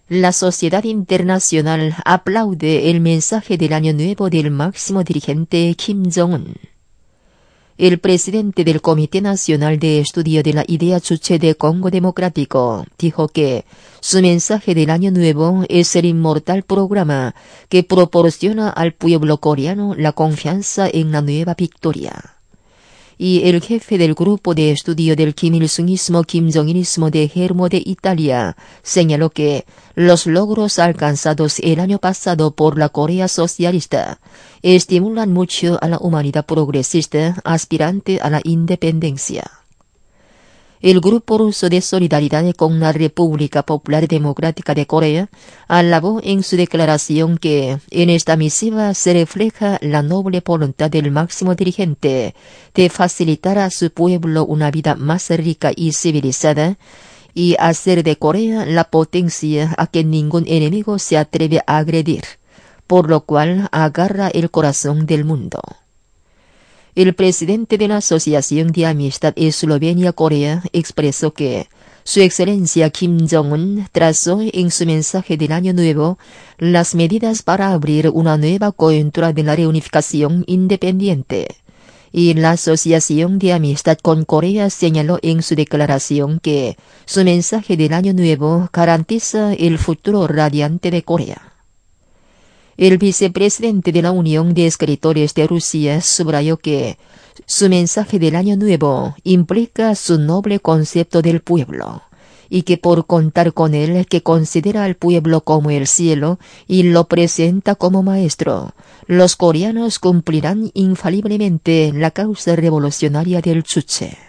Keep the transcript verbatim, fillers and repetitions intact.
La sociedad internacional aplaude el mensaje del Año Nuevo del máximo dirigente Kim Jong-un. El presidente del Comité Nacional de Estudio de la Idea Chuche de Congo Democrático dijo que su mensaje del Año Nuevo es el inmortal programa que proporciona al pueblo coreano la confianza en la nueva victoria. Y el jefe del grupo de estudio del Kim Il-sungismo Kim Jong-ilismo de Germo de Italia señaló que los logros alcanzados el año pasado por la Corea socialista estimulan mucho a la humanidad progresista aspirante a la independencia. El Grupo Ruso de Solidaridad con la República Popular Democrática de Corea alabó en su declaración que en esta misiva se refleja la noble voluntad del máximo dirigente de facilitar a su pueblo una vida más rica y civilizada y hacer de Corea la potencia a que ningún enemigo se atreve a agredir, por lo cual agarra el corazón del mundo. El presidente de la Asociación de Amistad Eslovenia-Corea expresó que Su Excelencia Kim Jong-un trazó en su mensaje del Año Nuevo las medidas para abrir una nueva coyuntura de la reunificación independiente. Y la Asociación de Amistad con Corea señaló en su declaración que su mensaje del Año Nuevo garantiza el futuro radiante de Corea. El vicepresidente de la Unión de Escritores de Rusia subrayó que su mensaje del Año Nuevo implica su noble concepto del pueblo, y que por contar con él, que considera al pueblo como el cielo y lo presenta como maestro, los coreanos cumplirán infaliblemente la causa revolucionaria del Chuche.